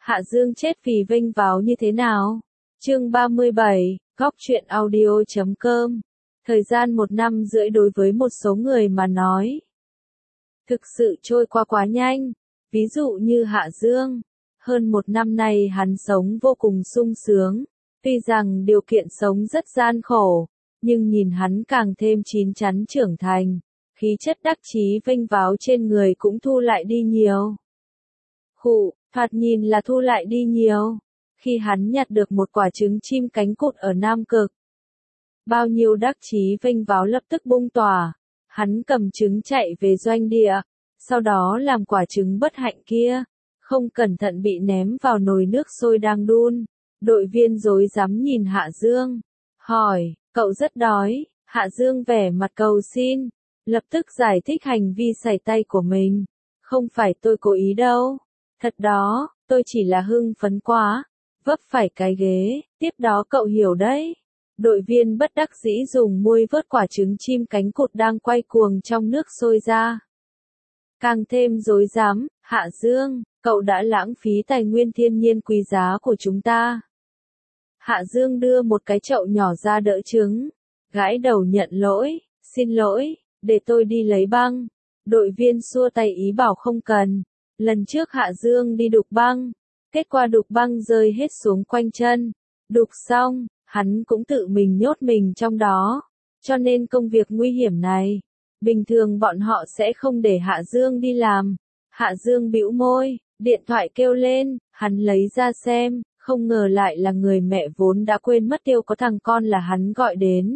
Hạ Dương chết vì vênh váo như thế nào? Chương 37, Góc truyện audio.com. Thời gian 1 năm rưỡi đối với một số người mà nói, thực sự trôi qua quá nhanh. Ví dụ như Hạ Dương, hơn 1 năm nay hắn sống vô cùng sung sướng. Tuy rằng điều kiện sống rất gian khổ, nhưng nhìn hắn càng thêm chín chắn trưởng thành, khí chất đắc chí vênh váo trên người cũng thu lại đi nhiều. Thoạt nhìn là thu lại đi nhiều, khi hắn nhặt được một quả trứng chim cánh cụt ở Nam Cực. Bao nhiêu đắc chí vênh váo lập tức bung tỏa, hắn cầm trứng chạy về doanh địa, sau đó làm quả trứng bất hạnh kia, không cẩn thận bị ném vào nồi nước sôi đang đun. Đội viên rối rắm nhìn Hạ Dương, hỏi, cậu rất đói. Hạ Dương vẻ mặt cầu xin, lập tức giải thích hành vi sẩy tay của mình. Không phải tôi cố ý đâu. Thật đó, tôi chỉ là hưng phấn quá, vấp phải cái ghế, tiếp đó cậu hiểu đấy. Đội viên bất đắc dĩ dùng muôi vớt quả trứng chim cánh cụt đang quay cuồng trong nước sôi ra. Càng thêm rối rắm, Hạ Dương, cậu đã lãng phí tài nguyên thiên nhiên quý giá của chúng ta. Hạ Dương đưa một cái chậu nhỏ ra đỡ trứng, gãi đầu nhận lỗi, xin lỗi, để tôi đi lấy băng. Đội viên xua tay ý bảo không cần. Lần trước Hạ Dương đi đục băng, kết quả đục băng rơi hết xuống quanh chân. Đục xong, hắn cũng tự mình nhốt mình trong đó. Cho nên công việc nguy hiểm này, bình thường bọn họ sẽ không để Hạ Dương đi làm. Hạ Dương bĩu môi, điện thoại kêu lên, hắn lấy ra xem, không ngờ lại là người mẹ vốn đã quên mất tiêu có thằng con là hắn gọi đến.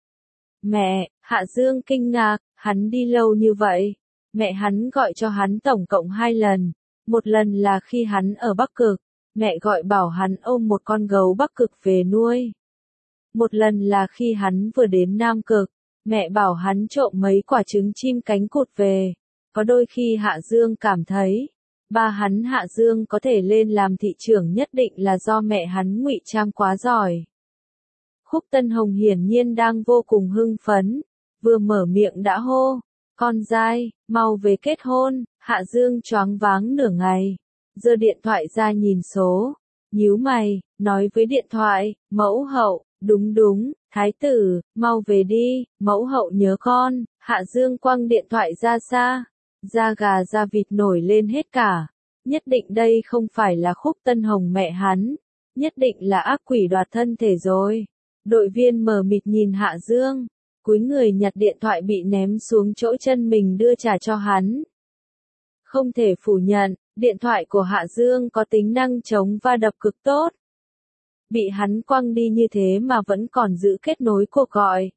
Mẹ, Hạ Dương kinh ngạc, hắn đi lâu như vậy. Mẹ hắn gọi cho hắn tổng cộng 2 lần. Một lần là khi hắn ở Bắc Cực, mẹ gọi bảo hắn ôm một con gấu Bắc Cực về nuôi. Một lần là khi hắn vừa đến Nam Cực, mẹ bảo hắn trộm mấy quả trứng chim cánh cụt về. Có đôi khi Hạ Dương cảm thấy, ba hắn Hạ Dương có thể lên làm thị trưởng nhất định là do mẹ hắn ngụy trang quá giỏi. Khúc Tân Hồng hiển nhiên đang vô cùng hưng phấn, vừa mở miệng đã hô, con dai, mau về kết hôn. Hạ Dương choáng váng nửa ngày, giơ điện thoại ra nhìn số, nhíu mày, nói với điện thoại, mẫu hậu, đúng, thái tử, mau về đi, mẫu hậu nhớ con. Hạ Dương quăng điện thoại ra xa, da gà da vịt nổi lên hết cả, nhất định đây không phải là Khúc Tân Hồng mẹ hắn, nhất định là ác quỷ đoạt thân thể rồi. Đội viên mờ mịt nhìn Hạ Dương, cúi người nhặt điện thoại bị ném xuống chỗ chân mình đưa trả cho hắn. Không thể phủ nhận, điện thoại của Hạ Dương có tính năng chống va đập cực tốt. Bị hắn quăng đi như thế mà vẫn còn giữ kết nối cuộc gọi.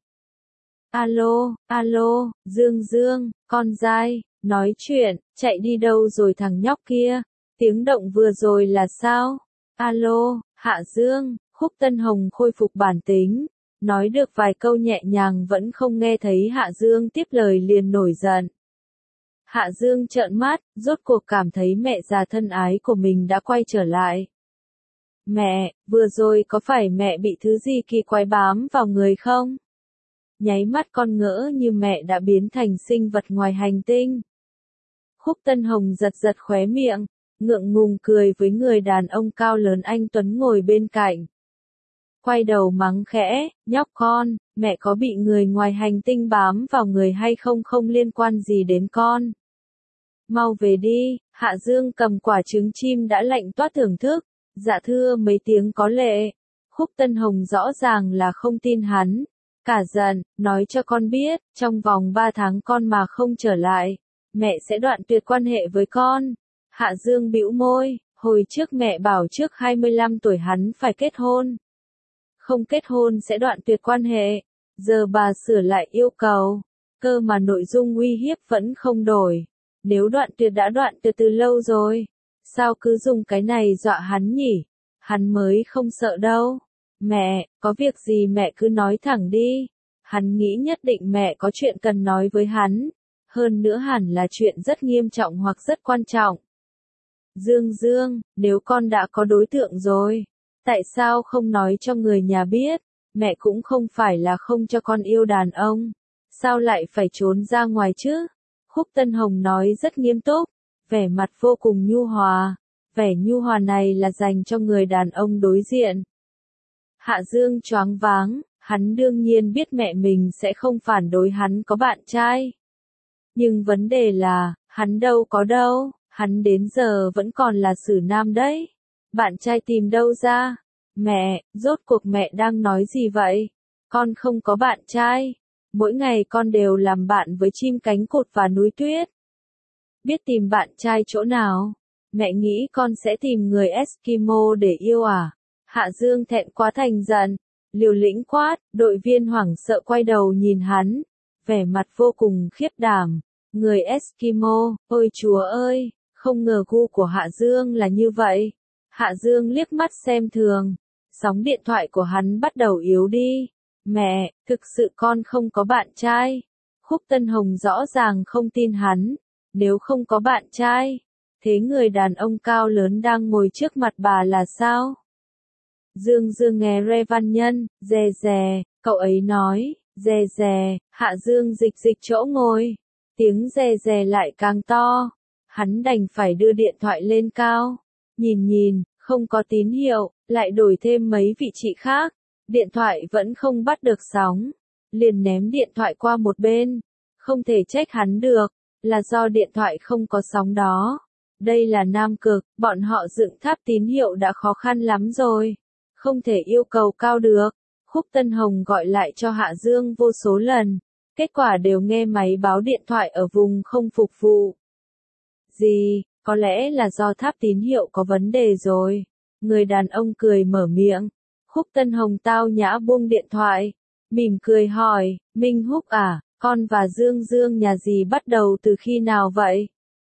Alo, Dương, con dai, nói chuyện, chạy đi đâu rồi thằng nhóc kia, tiếng động vừa rồi là sao? Alo, Hạ Dương. Khúc Tân Hồng khôi phục bản tính, nói được vài câu nhẹ nhàng vẫn không nghe thấy Hạ Dương tiếp lời liền nổi giận. Hạ Dương trợn mắt, rốt cuộc cảm thấy mẹ già thân ái của mình đã quay trở lại. Mẹ, vừa rồi có phải mẹ bị thứ gì kỳ quái bám vào người không? Nháy mắt con ngỡ như mẹ đã biến thành sinh vật ngoài hành tinh. Khúc Tân Hồng giật khóe miệng, ngượng ngùng cười với người đàn ông cao lớn anh tuấn ngồi bên cạnh. Quay đầu mắng khẽ, nhóc con, mẹ có bị người ngoài hành tinh bám vào người hay không không liên quan gì đến con. Mau về đi. Hạ Dương cầm quả trứng chim đã lạnh toát thưởng thức, dạ thưa mấy tiếng có lệ. Khúc Tân Hồng rõ ràng là không tin hắn, cả giận, nói cho con biết, trong vòng 3 tháng con mà không trở lại, mẹ sẽ đoạn tuyệt quan hệ với con. Hạ Dương bĩu môi, hồi trước mẹ bảo trước 25 tuổi hắn phải kết hôn. Không kết hôn sẽ đoạn tuyệt quan hệ, giờ bà sửa lại yêu cầu, cơ mà nội dung uy hiếp vẫn không đổi. Nếu đoạn tuyệt đã đoạn tuyệt từ lâu rồi, sao cứ dùng cái này dọa hắn nhỉ? Hắn mới không sợ đâu. Mẹ, có việc gì mẹ cứ nói thẳng đi. Hắn nghĩ nhất định mẹ có chuyện cần nói với hắn, hơn nữa hẳn là chuyện rất nghiêm trọng hoặc rất quan trọng. Dương, nếu con đã có đối tượng rồi, tại sao không nói cho người nhà biết? Mẹ cũng không phải là không cho con yêu đàn ông, sao lại phải trốn ra ngoài chứ? Khúc Tân Hồng nói rất nghiêm túc, vẻ mặt vô cùng nhu hòa. Vẻ nhu hòa này là dành cho người đàn ông đối diện. Hạ Dương choáng váng, hắn đương nhiên biết mẹ mình sẽ không phản đối hắn có bạn trai. Nhưng vấn đề là, hắn đâu có đâu, hắn đến giờ vẫn còn là xử nam đấy. Bạn trai tìm đâu ra? Mẹ, rốt cuộc mẹ đang nói gì vậy? Con không có bạn trai. Mỗi ngày con đều làm bạn với chim cánh cụt và núi tuyết. Biết tìm bạn trai chỗ nào? Mẹ nghĩ con sẽ tìm người Eskimo để yêu à? Hạ Dương thẹn quá thành giận, liều lĩnh quát, đội viên hoảng sợ quay đầu nhìn hắn, vẻ mặt vô cùng khiếp đảm. Người Eskimo, ôi chúa ơi, không ngờ gu của Hạ Dương là như vậy. Hạ Dương liếc mắt xem thường, sóng điện thoại của hắn bắt đầu yếu đi. Mẹ, thực sự con không có bạn trai. Khúc Tân Hồng rõ ràng không tin hắn, nếu không có bạn trai, thế người đàn ông cao lớn đang ngồi trước mặt bà là sao? Dương Dương nghe Rê Văn Nhân, dè dè, cậu ấy nói, dè dè, Hạ Dương dịch dịch chỗ ngồi. Tiếng dè dè lại càng to. Hắn đành phải đưa điện thoại lên cao. Nhìn, không có tín hiệu, lại đổi thêm mấy vị trí khác. Điện thoại vẫn không bắt được sóng. Liền ném điện thoại qua một bên. Không thể trách hắn được, là do điện thoại không có sóng đó. Đây là Nam Cực, bọn họ dựng tháp tín hiệu đã khó khăn lắm rồi. Không thể yêu cầu cao được. Khúc Tân Hồng gọi lại cho Hạ Dương vô số lần. Kết quả đều nghe máy báo điện thoại ở vùng không phục vụ. Gì, có lẽ là do tháp tín hiệu có vấn đề rồi. Người đàn ông cười mở miệng. Khúc Tân Hồng tao nhã buông điện thoại. Mỉm cười hỏi, Minh Húc à, con và Dương Dương nhà dì bắt đầu từ khi nào vậy?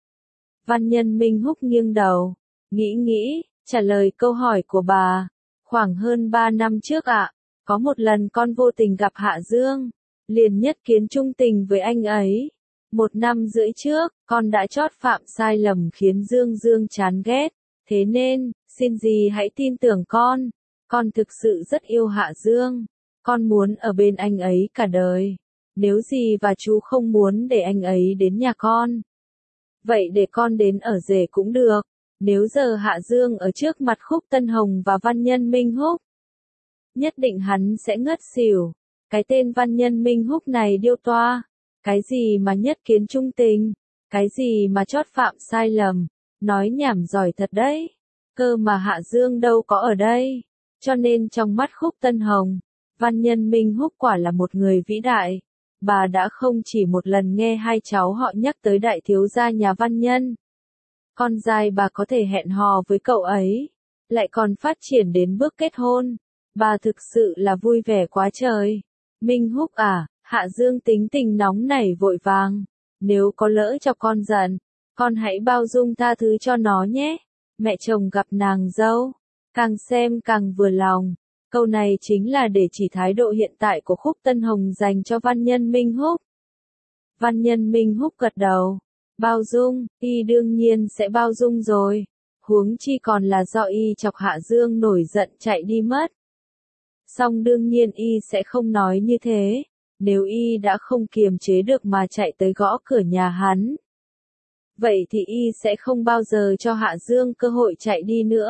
Văn nhân Minh Húc nghiêng đầu. Nghĩ, trả lời câu hỏi của bà. Khoảng hơn 3 năm trước ạ, có một lần con vô tình gặp Hạ Dương. Liền nhất kiến trung tình với anh ấy. 1 năm rưỡi trước, con đã chót phạm sai lầm khiến Dương Dương chán ghét. Thế nên, xin dì hãy tin tưởng con. Con thực sự rất yêu Hạ Dương. Con muốn ở bên anh ấy cả đời. Nếu dì và chú không muốn để anh ấy đến nhà con, vậy để con đến ở rể cũng được. Nếu giờ Hạ Dương ở trước mặt Khúc Tân Hồng và văn nhân Minh Húc, nhất định hắn sẽ ngất xỉu. Cái tên văn nhân Minh Húc này điêu toa. Cái gì mà nhất kiến trung tình? Cái gì mà chót phạm sai lầm? Nói nhảm giỏi thật đấy. Cơ mà Hạ Dương đâu có ở đây. Cho nên trong mắt Khúc Tân Hồng, văn nhân Minh Húc quả là một người vĩ đại. Bà đã không chỉ một lần nghe hai cháu họ nhắc tới đại thiếu gia nhà văn nhân. Con dai bà có thể hẹn hò với cậu ấy, lại còn phát triển đến bước kết hôn. Bà thực sự là vui vẻ quá trời. Minh Húc à, Hạ Dương tính tình nóng nảy vội vàng. Nếu có lỡ cho con giận, con hãy bao dung tha thứ cho nó nhé. Mẹ chồng gặp nàng dâu, càng xem càng vừa lòng. Câu này chính là để chỉ thái độ hiện tại của Khúc Tân Hồng dành cho văn nhân Minh Húc. Văn nhân Minh Húc gật đầu. Bao dung, y đương nhiên sẽ bao dung rồi. Huống chi còn là do y chọc Hạ Dương nổi giận chạy đi mất. Song đương nhiên y sẽ không nói như thế. Nếu y đã không kiềm chế được mà chạy tới gõ cửa nhà hắn, vậy thì y sẽ không bao giờ cho Hạ Dương cơ hội chạy đi nữa.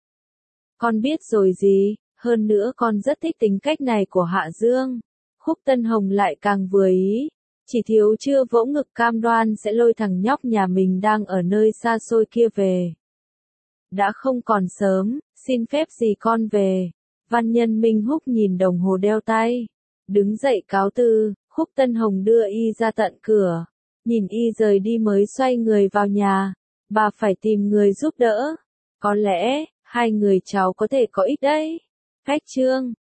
Con biết rồi gì, hơn nữa con rất thích tính cách này của Hạ Dương. Khúc Tân Hồng lại càng vừa ý. Chỉ thiếu chưa vỗ ngực cam đoan sẽ lôi thằng nhóc nhà mình đang ở nơi xa xôi kia về. Đã không còn sớm, xin phép gì con về. Văn nhân Minh Húc nhìn đồng hồ đeo tay. Đứng dậy cáo từ, Khúc Tân Hồng đưa y ra tận cửa. Nhìn y rời đi mới xoay người vào nhà. Bà phải tìm người giúp đỡ. Có lẽ, hai người cháu có thể có ích đấy. Cách chương